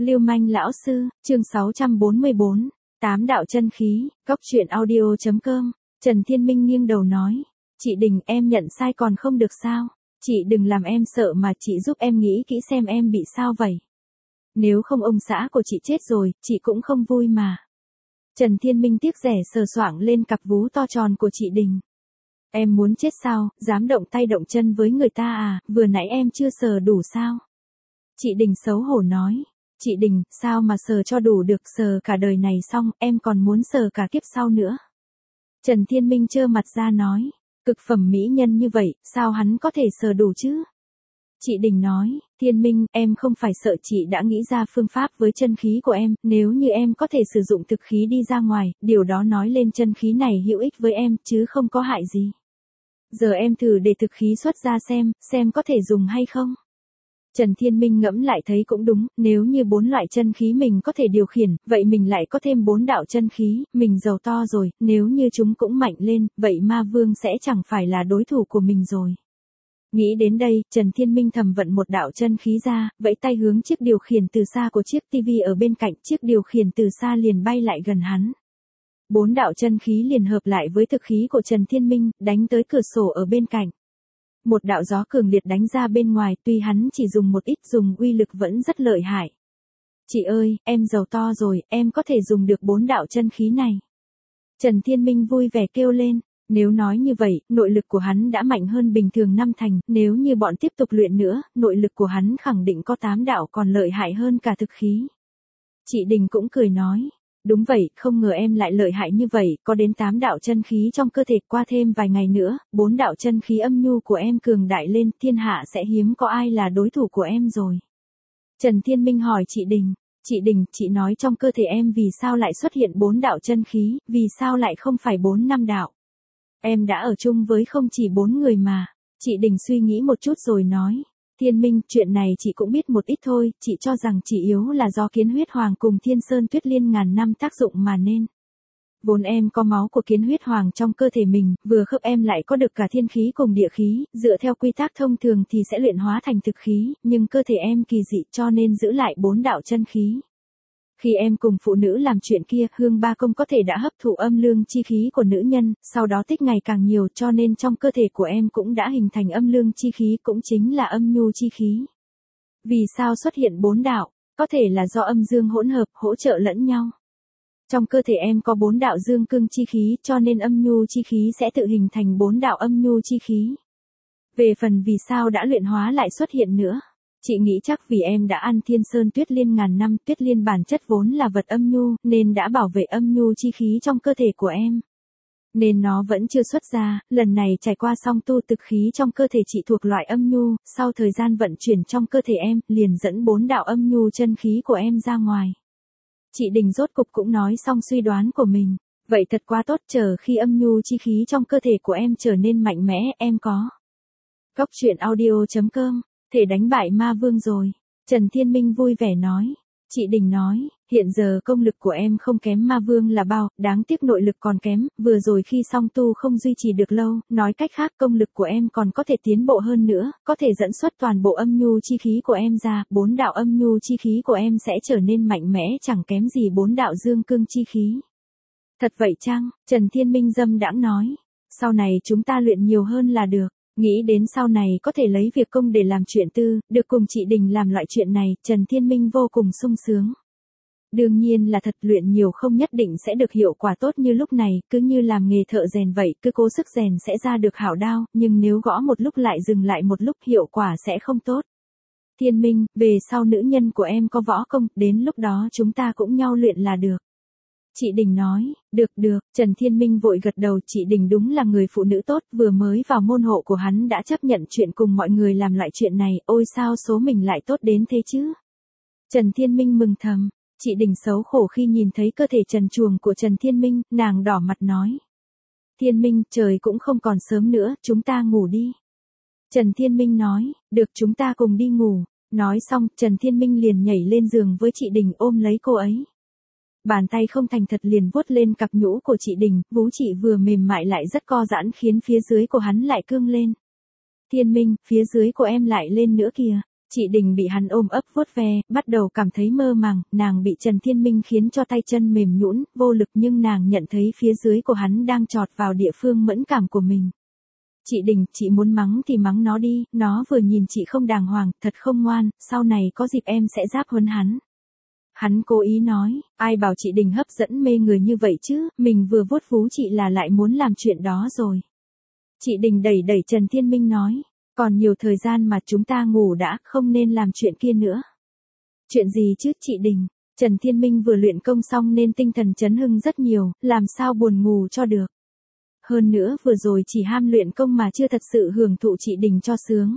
Lưu manh lão sư, chương 644, tám đạo chân khí, Cóc truyện audio.com. Trần Thiên Minh nghiêng đầu nói, chị Đình em nhận sai còn không được sao, chị đừng làm em sợ mà chị giúp em nghĩ kỹ xem em bị sao vậy. Nếu không ông xã của chị chết rồi, chị cũng không vui mà. Trần Thiên Minh tiếc rẻ sờ soạng lên cặp vú to tròn của chị Đình. Em muốn chết sao, dám động tay động chân với người ta à, vừa nãy em chưa sờ đủ sao. Chị Đình xấu hổ nói. Chị Đình, sao mà sờ cho đủ được, sờ cả đời này xong, em còn muốn sờ cả kiếp sau nữa. Trần Thiên Minh trơ mặt ra nói, cực phẩm mỹ nhân như vậy, sao hắn có thể sờ đủ chứ? Chị Đình nói, Thiên Minh, em không phải sợ, chị đã nghĩ ra phương pháp với chân khí của em, nếu như em có thể sử dụng thực khí đi ra ngoài, điều đó nói lên chân khí này hữu ích với em, chứ không có hại gì. Giờ em thử để thực khí xuất ra xem có thể dùng hay không. Trần Thiên Minh ngẫm lại thấy cũng đúng, nếu như 4 loại chân khí mình có thể điều khiển, vậy mình lại có thêm 4 đạo chân khí, mình giàu to rồi, nếu như chúng cũng mạnh lên, vậy ma vương sẽ chẳng phải là đối thủ của mình rồi. Nghĩ đến đây, Trần Thiên Minh thầm vận một đạo chân khí ra, vẫy tay hướng chiếc điều khiển từ xa của chiếc tivi ở bên cạnh, chiếc điều khiển từ xa liền bay lại gần hắn. 4 đạo chân khí liền hợp lại với thực khí của Trần Thiên Minh, đánh tới cửa sổ ở bên cạnh. Một đạo gió cường liệt đánh ra bên ngoài, tuy hắn chỉ dùng một ít, dùng uy lực vẫn rất lợi hại. Chị ơi, em giàu to rồi, em có thể dùng được 4 đạo chân khí này. Trần Thiên Minh vui vẻ kêu lên, nếu nói như vậy, nội lực của hắn đã mạnh hơn bình thường 5 thành, nếu như bọn tiếp tục luyện nữa, nội lực của hắn khẳng định có 8 đạo còn lợi hại hơn cả thực khí. Chị Đình cũng cười nói. Đúng vậy, không ngờ em lại lợi hại như vậy, có đến 8 đạo chân khí trong cơ thể, qua thêm vài ngày nữa, 4 đạo chân khí âm nhu của em cường đại lên, thiên hạ sẽ hiếm có ai là đối thủ của em rồi. Trần Thiên Minh hỏi chị Đình, chị nói trong cơ thể em vì sao lại xuất hiện 4 đạo chân khí, vì sao lại không phải 4-5 đạo? Em đã ở chung với không chỉ 4 người mà. Chị Đình suy nghĩ một chút rồi nói. Thiên Minh, chuyện này chị cũng biết một ít thôi, chị cho rằng chị yếu là do kiến huyết hoàng cùng thiên sơn tuyết liên ngàn năm tác dụng mà nên. Vốn em có máu của kiến huyết hoàng trong cơ thể mình, vừa khớp em lại có được cả thiên khí cùng địa khí, dựa theo quy tắc thông thường thì sẽ luyện hóa thành thực khí, nhưng cơ thể em kỳ dị cho nên giữ lại 4 đạo chân khí. Khi em cùng phụ nữ làm chuyện kia, hương ba công có thể đã hấp thụ âm lương chi khí của nữ nhân, sau đó tích ngày càng nhiều cho nên trong cơ thể của em cũng đã hình thành âm lương chi khí, cũng chính là âm nhu chi khí. Vì sao xuất hiện 4 đạo? Có thể là do âm dương hỗn hợp, hỗ trợ lẫn nhau. Trong cơ thể em có 4 đạo dương cương chi khí cho nên âm nhu chi khí sẽ tự hình thành 4 đạo âm nhu chi khí. Về phần vì sao đã luyện hóa lại xuất hiện nữa? Chị nghĩ chắc vì em đã ăn thiên sơn tuyết liên ngàn năm, tuyết liên bản chất vốn là vật âm nhu, nên đã bảo vệ âm nhu chi khí trong cơ thể của em. Nên nó vẫn chưa xuất ra, lần này trải qua xong tu thực khí trong cơ thể chị thuộc loại âm nhu, sau thời gian vận chuyển trong cơ thể em, liền dẫn 4 đạo âm nhu chân khí của em ra ngoài. Chị Đình rốt cục cũng nói xong suy đoán của mình, vậy thật quá tốt, chờ khi âm nhu chi khí trong cơ thể của em trở nên mạnh mẽ, em có. Cóc truyện audio.com. Thể đánh bại ma vương rồi. Trần Thiên Minh vui vẻ nói. Chị Đình nói, hiện giờ công lực của em không kém ma vương là bao, đáng tiếc nội lực còn kém, vừa rồi khi song tu không duy trì được lâu, nói cách khác công lực của em còn có thể tiến bộ hơn nữa, có thể dẫn xuất toàn bộ âm nhu chi khí của em ra, 4 đạo âm nhu chi khí của em sẽ trở nên mạnh mẽ chẳng kém gì 4 đạo dương cương chi khí. Thật vậy chăng? Trần Thiên Minh dâm đãng nói. Sau này chúng ta luyện nhiều hơn là được. Nghĩ đến sau này có thể lấy việc công để làm chuyện tư, được cùng chị Đình làm loại chuyện này, Trần Thiên Minh vô cùng sung sướng. Đương nhiên là thật, luyện nhiều không nhất định sẽ được hiệu quả tốt như lúc này, cứ như làm nghề thợ rèn vậy, cứ cố sức rèn sẽ ra được hảo đao, nhưng nếu gõ một lúc lại dừng lại một lúc hiệu quả sẽ không tốt. Thiên Minh, về sau nữ nhân của em có võ công, đến lúc đó chúng ta cũng nhau luyện là được. Chị Đình nói, được, Trần Thiên Minh vội gật đầu, chị Đình đúng là người phụ nữ tốt, vừa mới vào môn hộ của hắn đã chấp nhận chuyện cùng mọi người làm loại chuyện này, ôi sao số mình lại tốt đến thế chứ. Trần Thiên Minh mừng thầm, chị Đình xấu khổ khi nhìn thấy cơ thể trần truồng của Trần Thiên Minh, nàng đỏ mặt nói. Thiên Minh, trời cũng không còn sớm nữa, chúng ta ngủ đi. Trần Thiên Minh nói, được, chúng ta cùng đi ngủ. Nói xong, Trần Thiên Minh liền nhảy lên giường với chị Đình ôm lấy cô ấy. Bàn tay không thành thật liền vuốt lên cặp nhũ của chị Đình, vú chị vừa mềm mại lại rất co giãn khiến phía dưới của hắn lại cương lên. Thiên Minh, phía dưới của em lại lên nữa kìa. Chị Đình bị hắn ôm ấp vuốt ve, bắt đầu cảm thấy mơ màng, nàng bị Trần Thiên Minh khiến cho tay chân mềm nhũn, vô lực nhưng nàng nhận thấy phía dưới của hắn đang chọt vào địa phương mẫn cảm của mình. Chị Đình, chị muốn mắng thì mắng nó đi, nó vừa nhìn chị không đàng hoàng, thật không ngoan, sau này có dịp em sẽ giáp huấn hắn. Hắn cố ý nói, ai bảo chị Đình hấp dẫn mê người như vậy chứ, mình vừa vuốt vú chị là lại muốn làm chuyện đó rồi. Chị Đình đẩy đẩy Trần Thiên Minh nói, còn nhiều thời gian mà chúng ta ngủ đã, không nên làm chuyện kia nữa. Chuyện gì chứ chị Đình? Trần Thiên Minh vừa luyện công xong nên tinh thần chấn hưng rất nhiều, làm sao buồn ngủ cho được. Hơn nữa vừa rồi chỉ ham luyện công mà chưa thật sự hưởng thụ chị Đình cho sướng.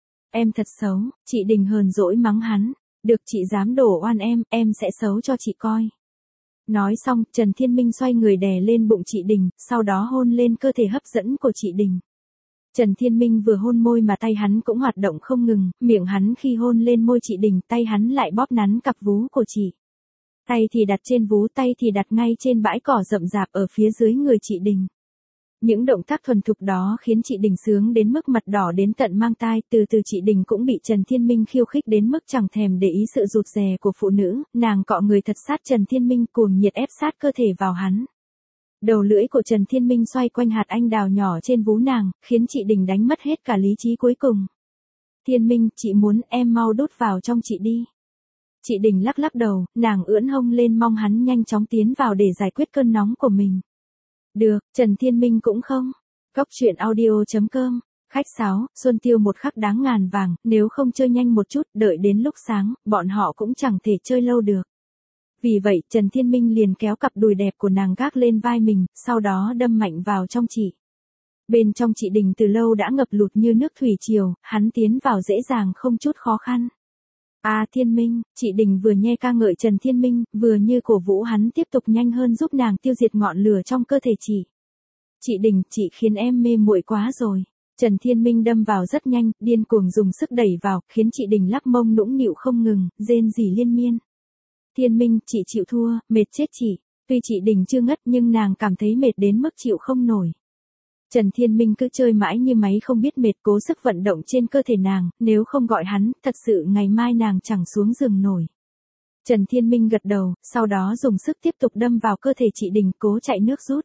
Em thật xấu, chị Đình hờn dỗi mắng hắn, được chị dám đổ oan em sẽ xấu cho chị coi. Nói xong, Trần Thiên Minh xoay người đè lên bụng chị Đình, sau đó hôn lên cơ thể hấp dẫn của chị Đình. Trần Thiên Minh vừa hôn môi mà tay hắn cũng hoạt động không ngừng, miệng hắn khi hôn lên môi chị Đình, tay hắn lại bóp nắn cặp vú của chị. Tay thì đặt trên vú, tay thì đặt ngay trên bãi cỏ rậm rạp ở phía dưới người chị Đình. Những động tác thuần thục đó khiến chị Đình sướng đến mức mặt đỏ đến tận mang tai, từ từ chị Đình cũng bị Trần Thiên Minh khiêu khích đến mức chẳng thèm để ý sự rụt rè của phụ nữ, nàng cọ người thật sát Trần Thiên Minh cuồng nhiệt ép sát cơ thể vào hắn. Đầu lưỡi của Trần Thiên Minh xoay quanh hạt anh đào nhỏ trên vú nàng, khiến chị Đình đánh mất hết cả lý trí cuối cùng. Thiên Minh, chị muốn em mau đút vào trong chị đi. Chị Đình lắc lắc đầu, nàng ưỡn hông lên mong hắn nhanh chóng tiến vào để giải quyết cơn nóng của mình. Được, Trần Thiên Minh cũng không. Cóc truyện audio.com. Khách sáo, Xuân Tiêu một khắc đáng ngàn vàng, nếu không chơi nhanh một chút, đợi đến lúc sáng, bọn họ cũng chẳng thể chơi lâu được. Vì vậy, Trần Thiên Minh liền kéo cặp đùi đẹp của nàng gác lên vai mình, sau đó đâm mạnh vào trong chị. Bên trong chị Đình từ lâu đã ngập lụt như nước thủy triều, hắn tiến vào dễ dàng không chút khó khăn. Thiên Minh, chị Đình vừa nhe ca ngợi Trần Thiên Minh, vừa như cổ vũ hắn tiếp tục nhanh hơn giúp nàng tiêu diệt ngọn lửa trong cơ thể chị. Chị Đình, chị khiến em mê muội quá rồi. Trần Thiên Minh đâm vào rất nhanh, điên cuồng dùng sức đẩy vào, khiến chị Đình lắc mông nũng nịu không ngừng, rên rỉ liên miên. Thiên Minh, chị chịu thua, mệt chết chị. Tuy chị Đình chưa ngất nhưng nàng cảm thấy mệt đến mức chịu không nổi. Trần Thiên Minh cứ chơi mãi như máy không biết mệt, cố sức vận động trên cơ thể nàng, nếu không gọi hắn, thật sự ngày mai nàng chẳng xuống giường nổi. Trần Thiên Minh gật đầu, sau đó dùng sức tiếp tục đâm vào cơ thể chị Đình, cố chạy nước rút.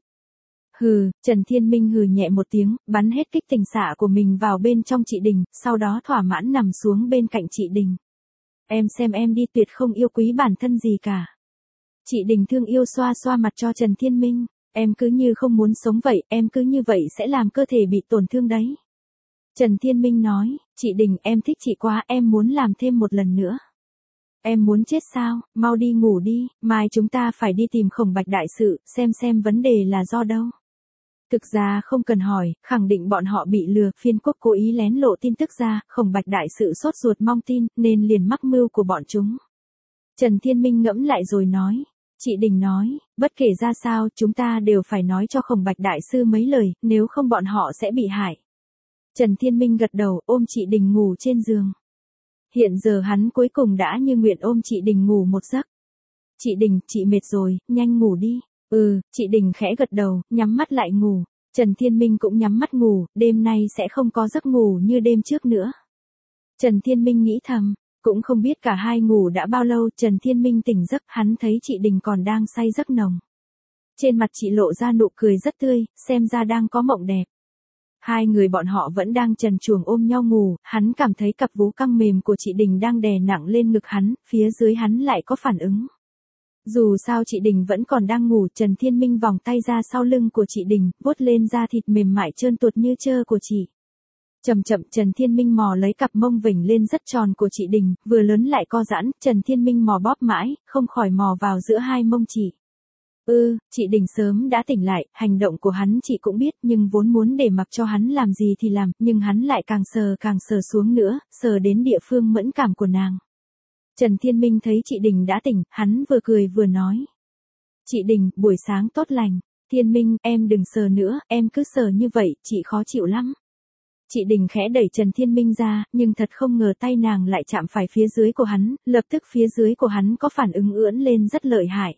Hừ, Trần Thiên Minh hừ nhẹ một tiếng, bắn hết kích tình xạ của mình vào bên trong chị Đình, sau đó thỏa mãn nằm xuống bên cạnh chị Đình. Em xem em đi, tuyệt không yêu quý bản thân gì cả. Chị Đình thương yêu xoa xoa mặt cho Trần Thiên Minh. Em cứ như không muốn sống vậy, em cứ như vậy sẽ làm cơ thể bị tổn thương đấy. Trần Thiên Minh nói, chị Đình, em thích chị quá, em muốn làm thêm một lần nữa. Em muốn chết sao, mau đi ngủ đi, mai chúng ta phải đi tìm Khổng Bạch đại sự, xem vấn đề là do đâu. Thực ra không cần hỏi, khẳng định bọn họ bị lừa, phiên quốc cố ý lén lộ tin tức ra, Khổng Bạch đại sự sốt ruột mong tin, nên liền mắc mưu của bọn chúng. Trần Thiên Minh ngẫm lại rồi nói. Chị Đình nói, bất kể ra sao, chúng ta đều phải nói cho Khổng Bạch đại sư mấy lời, nếu không bọn họ sẽ bị hại. Trần Thiên Minh gật đầu, ôm chị Đình ngủ trên giường. Hiện giờ hắn cuối cùng đã như nguyện ôm chị Đình ngủ một giấc. Chị Đình, chị mệt rồi, nhanh ngủ đi. Chị Đình khẽ gật đầu, nhắm mắt lại ngủ. Trần Thiên Minh cũng nhắm mắt ngủ, đêm nay sẽ không có giấc ngủ như đêm trước nữa. Trần Thiên Minh nghĩ thầm. Cũng không biết cả hai ngủ đã bao lâu, Trần Thiên Minh tỉnh giấc, hắn thấy chị Đình còn đang say giấc nồng. Trên mặt chị lộ ra nụ cười rất tươi, xem ra đang có mộng đẹp. Hai người bọn họ vẫn đang trần truồng ôm nhau ngủ, hắn cảm thấy cặp vú căng mềm của chị Đình đang đè nặng lên ngực hắn, phía dưới hắn lại có phản ứng. Dù sao chị Đình vẫn còn đang ngủ, Trần Thiên Minh vòng tay ra sau lưng của chị Đình, vuốt lên da thịt mềm mại trơn tuột như trơ của chị. Chậm chậm Trần Thiên Minh mò lấy cặp mông vểnh lên rất tròn của chị Đình, vừa lớn lại co giãn, Trần Thiên Minh mò bóp mãi, không khỏi mò vào giữa hai mông chị. Chị Đình sớm đã tỉnh lại, hành động của hắn chị cũng biết, nhưng vốn muốn để mặc cho hắn làm gì thì làm, nhưng hắn lại càng sờ xuống nữa, sờ đến địa phương mẫn cảm của nàng. Trần Thiên Minh thấy chị Đình đã tỉnh, hắn vừa cười vừa nói. Chị Đình, buổi sáng tốt lành. Thiên Minh, em đừng sờ nữa, em cứ sờ như vậy, chị khó chịu lắm. Chị Đình khẽ đẩy Trần Thiên Minh ra, nhưng thật không ngờ tay nàng lại chạm phải phía dưới của hắn, lập tức phía dưới của hắn có phản ứng ưỡn lên rất lợi hại.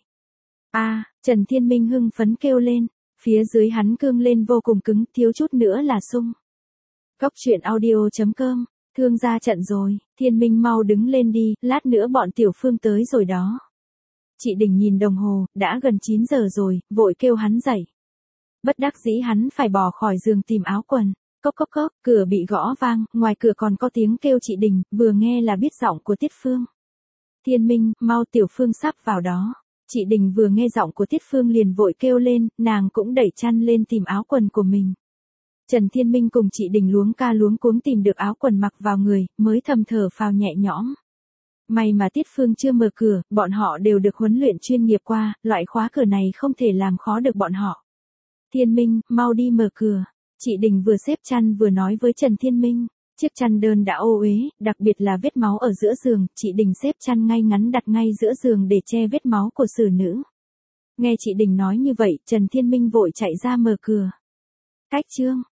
Trần Thiên Minh hưng phấn kêu lên, phía dưới hắn cương lên vô cùng cứng, thiếu chút nữa là sung. Cóc truyện audio.com Thương ra trận rồi, Thiên Minh mau đứng lên đi, lát nữa bọn Tiểu Phương tới rồi đó. Chị Đình nhìn đồng hồ, đã gần 9 giờ rồi, vội kêu hắn dậy. Bất đắc dĩ hắn phải bò khỏi giường tìm áo quần. Cốc cốc cốc, cửa bị gõ vang, ngoài cửa còn có tiếng kêu chị Đình, vừa nghe là biết giọng của Tiết Phương. Thiên Minh, mau Tiểu Phương sắp vào đó. Chị Đình vừa nghe giọng của Tiết Phương liền vội kêu lên, nàng cũng đẩy chăn lên tìm áo quần của mình. Trần Thiên Minh cùng chị Đình luống ca luống cuống tìm được áo quần mặc vào người, mới thầm thở phào nhẹ nhõm. May mà Tiết Phương chưa mở cửa, bọn họ đều được huấn luyện chuyên nghiệp qua, loại khóa cửa này không thể làm khó được bọn họ. Thiên Minh, mau đi mở cửa. Chị Đình vừa xếp chăn vừa nói với Trần Thiên Minh. Chiếc chăn đơn đã ô uế, đặc biệt là vết máu ở giữa giường, chị Đình xếp chăn ngay ngắn đặt ngay giữa giường để che vết máu của xử nữ. Nghe chị Đình nói như vậy, Trần Thiên Minh vội chạy ra mở cửa. Cách chương